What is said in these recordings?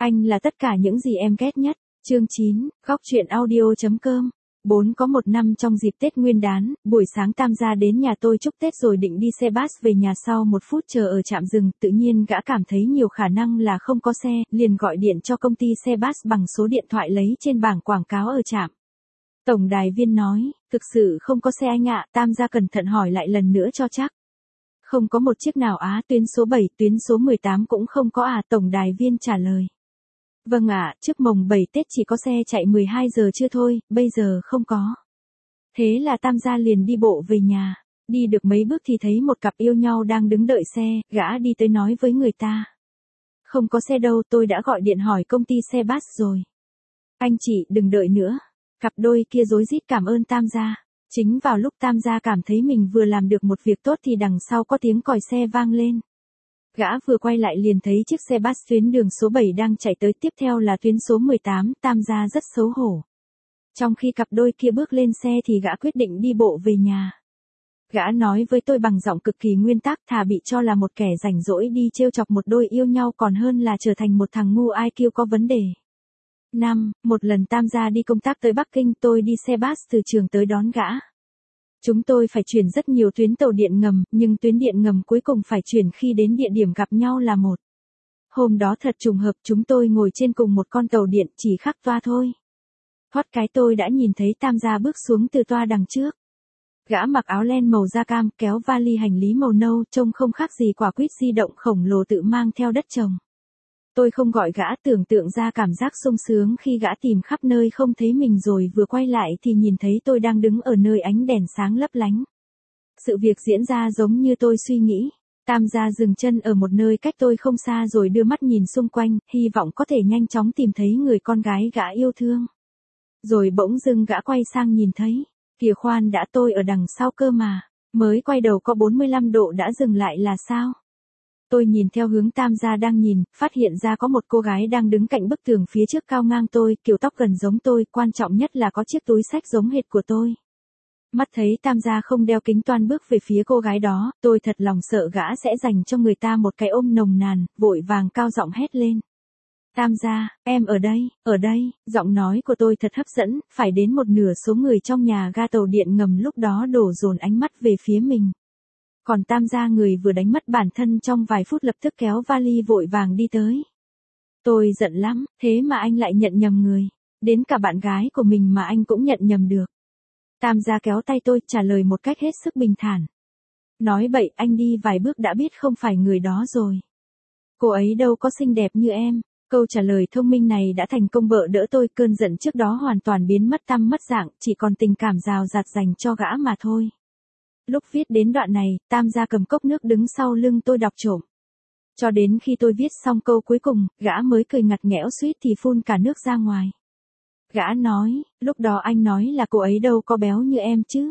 Anh là tất cả những gì em ghét nhất. Chương 9, góc truyện audio.com. Có một năm trong dịp Tết Nguyên đán, buổi sáng Tam gia đến nhà tôi chúc Tết rồi định đi xe bus về nhà, sau một phút chờ ở trạm dừng, tự nhiên gã cảm thấy nhiều khả năng là không có xe, liền gọi điện cho công ty xe bus bằng số điện thoại lấy trên bảng quảng cáo ở trạm. Tổng đài viên nói, thực sự không có xe anh ạ. Tam gia cẩn thận hỏi lại lần nữa cho chắc. Không có một chiếc nào á. Tuyến số 7, tuyến số 18 cũng không có à. Tổng đài viên trả lời. Vâng ạ, trước mồng 7 Tết chỉ có xe chạy 12 giờ trưa thôi, bây giờ không có. Thế là Tam gia liền đi bộ về nhà. Đi được mấy bước thì thấy một cặp yêu nhau đang đứng đợi xe, gã đi tới nói với người ta. Không có xe đâu, tôi đã gọi điện hỏi công ty xe bus rồi. Anh chị đừng đợi nữa. Cặp đôi kia rối rít cảm ơn Tam gia. Chính vào lúc Tam gia cảm thấy mình vừa làm được một việc tốt thì đằng sau có tiếng còi xe vang lên. Gã vừa quay lại liền thấy chiếc xe bus tuyến đường số 7 đang chạy tới, tiếp theo là tuyến số 18, Tam gia rất xấu hổ. Trong khi cặp đôi kia bước lên xe thì gã quyết định đi bộ về nhà. Gã nói với tôi bằng giọng cực kỳ nguyên tắc, thà bị cho là một kẻ rảnh rỗi đi trêu chọc một đôi yêu nhau còn hơn là trở thành một thằng ngu IQ có vấn đề. Một lần Tam gia đi công tác tới Bắc Kinh, tôi đi xe bus từ trường tới đón gã. Chúng tôi phải chuyển rất nhiều tuyến tàu điện ngầm, nhưng tuyến điện ngầm cuối cùng phải chuyển khi đến địa điểm gặp nhau là một. Hôm đó thật trùng hợp, chúng tôi ngồi trên cùng một con tàu điện, chỉ khác toa thôi. Thoát cái tôi đã nhìn thấy Tam gia bước xuống từ toa đằng trước. Gã mặc áo len màu da cam, kéo vali hành lý màu nâu, trông không khác gì quả quýt di động khổng lồ tự mang theo đất trồng. Tôi không gọi gã, tưởng tượng ra cảm giác sung sướng khi gã tìm khắp nơi không thấy mình, rồi vừa quay lại thì nhìn thấy tôi đang đứng ở nơi ánh đèn sáng lấp lánh. Sự việc diễn ra giống như tôi suy nghĩ. Tam gia dừng chân ở một nơi cách tôi không xa rồi đưa mắt nhìn xung quanh, hy vọng có thể nhanh chóng tìm thấy người con gái gã yêu thương. Rồi bỗng dưng gã quay sang nhìn thấy. Kìa khoan đã, tôi ở đằng sau cơ mà. Mới quay đầu có 45 độ đã dừng lại là sao? Tôi nhìn theo hướng Tam gia đang nhìn, phát hiện ra có một cô gái đang đứng cạnh bức tường phía trước cao ngang tôi, kiểu tóc gần giống tôi, quan trọng nhất là có chiếc túi xách giống hệt của tôi. Mắt thấy Tam gia không đeo kính toan bước về phía cô gái đó, tôi thật lòng sợ gã sẽ dành cho người ta một cái ôm nồng nàn, vội vàng cao giọng hét lên. Tam gia, em ở đây, giọng nói của tôi thật hấp dẫn, phải đến một nửa số người trong nhà ga tàu điện ngầm lúc đó đổ dồn ánh mắt về phía mình. Còn Tam gia, người vừa đánh mất bản thân trong vài phút, lập tức kéo vali vội vàng đi tới. Tôi giận lắm, thế mà anh lại nhận nhầm người. Đến cả bạn gái của mình mà anh cũng nhận nhầm được. Tam gia kéo tay tôi, trả lời một cách hết sức bình thản. Nói bậy, anh đi vài bước đã biết không phải người đó rồi. Cô ấy đâu có xinh đẹp như em. Câu trả lời thông minh này đã thành công bợ đỡ tôi, cơn giận trước đó hoàn toàn biến mất tăm mất dạng, chỉ còn tình cảm rào rạt dành cho gã mà thôi. Lúc viết đến đoạn này, Tam gia cầm cốc nước đứng sau lưng tôi đọc trộm. Cho đến khi tôi viết xong câu cuối cùng, gã mới cười ngặt nghẽo suýt thì phun cả nước ra ngoài. Gã nói, lúc đó anh nói là cô ấy đâu có béo như em chứ.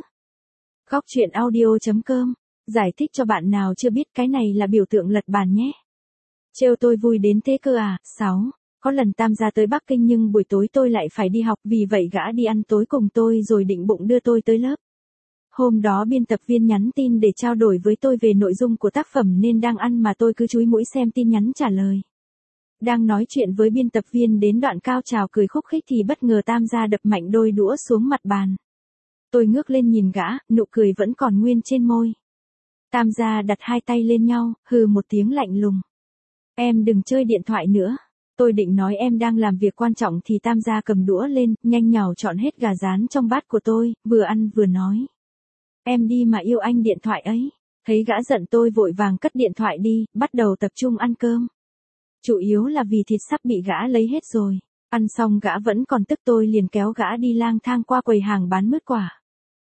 Góc truyện audio.com. Giải thích cho bạn nào chưa biết, cái này là biểu tượng lật bàn nhé. Trêu tôi vui đến thế cơ à. 6. Có lần Tam gia tới Bắc Kinh nhưng buổi tối tôi lại phải đi học, vì vậy gã đi ăn tối cùng tôi rồi định bụng đưa tôi tới lớp. Hôm đó biên tập viên nhắn tin để trao đổi với tôi về nội dung của tác phẩm nên đang ăn mà tôi cứ chúi mũi xem tin nhắn trả lời. Đang nói chuyện với biên tập viên đến đoạn cao trào cười khúc khích thì bất ngờ Tam gia đập mạnh đôi đũa xuống mặt bàn. Tôi ngước lên nhìn gã, nụ cười vẫn còn nguyên trên môi. Tam gia đặt hai tay lên nhau, hừ một tiếng lạnh lùng. Em đừng chơi điện thoại nữa. Tôi định nói em đang làm việc quan trọng thì Tam gia cầm đũa lên, nhanh nhảu chọn hết gà rán trong bát của tôi, vừa ăn vừa nói. Em đi mà yêu anh điện thoại ấy. Thấy gã giận tôi vội vàng cất điện thoại đi, bắt đầu tập trung ăn cơm. Chủ yếu là vì thịt sắp bị gã lấy hết rồi. Ăn xong gã vẫn còn tức, tôi liền kéo gã đi lang thang qua quầy hàng bán mứt quả.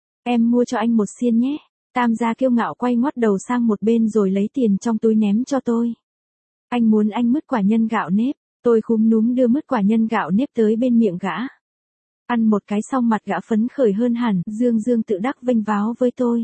Em mua cho anh một xiên nhé. Tam gia kiêu ngạo quay ngoắt đầu sang một bên rồi lấy tiền trong túi ném cho tôi. Anh muốn anh mứt quả nhân gạo nếp. Tôi khúm núm đưa mứt quả nhân gạo nếp tới bên miệng gã. Ăn một cái xong mặt gã phấn khởi hơn hẳn, dương dương tự đắc vênh váo với tôi.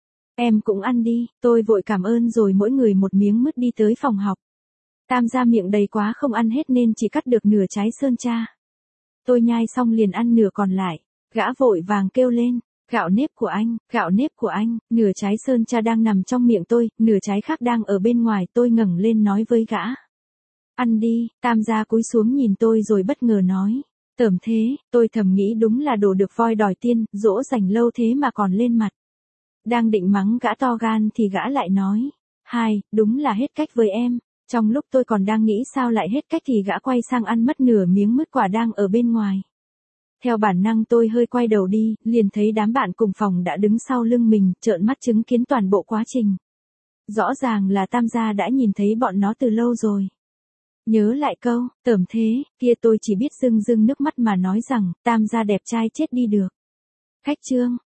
Em cũng ăn đi. Tôi vội cảm ơn rồi mỗi người một miếng mứt đi tới phòng học. Tam gia miệng đầy quá không ăn hết nên chỉ cắt được nửa trái sơn tra. Tôi nhai xong liền ăn nửa còn lại. Gã vội vàng kêu lên. Gạo nếp của anh, nửa trái sơn tra đang nằm trong miệng tôi, nửa trái khác đang ở bên ngoài. Tôi ngẩng lên nói với gã. ăn đi, Tam gia cúi xuống nhìn tôi rồi bất ngờ nói. Tởm thế, tôi thầm nghĩ đúng là đồ được voi đòi tiên, dỗ dành lâu thế mà còn lên mặt. Đang định mắng gã to gan thì gã lại nói. Hai, đúng là hết cách với em. Trong lúc tôi còn đang nghĩ sao lại hết cách thì gã quay sang ăn mất nửa miếng mứt quả đang ở bên ngoài. Theo bản năng tôi hơi quay đầu đi, liền thấy đám bạn cùng phòng đã đứng sau lưng mình, trợn mắt chứng kiến toàn bộ quá trình. Rõ ràng là Tam gia đã nhìn thấy bọn nó từ lâu rồi. Nhớ lại câu, tởm thế, kia tôi chỉ biết rưng rưng nước mắt mà nói rằng, Tam gia đẹp trai chết đi được. Khách trương,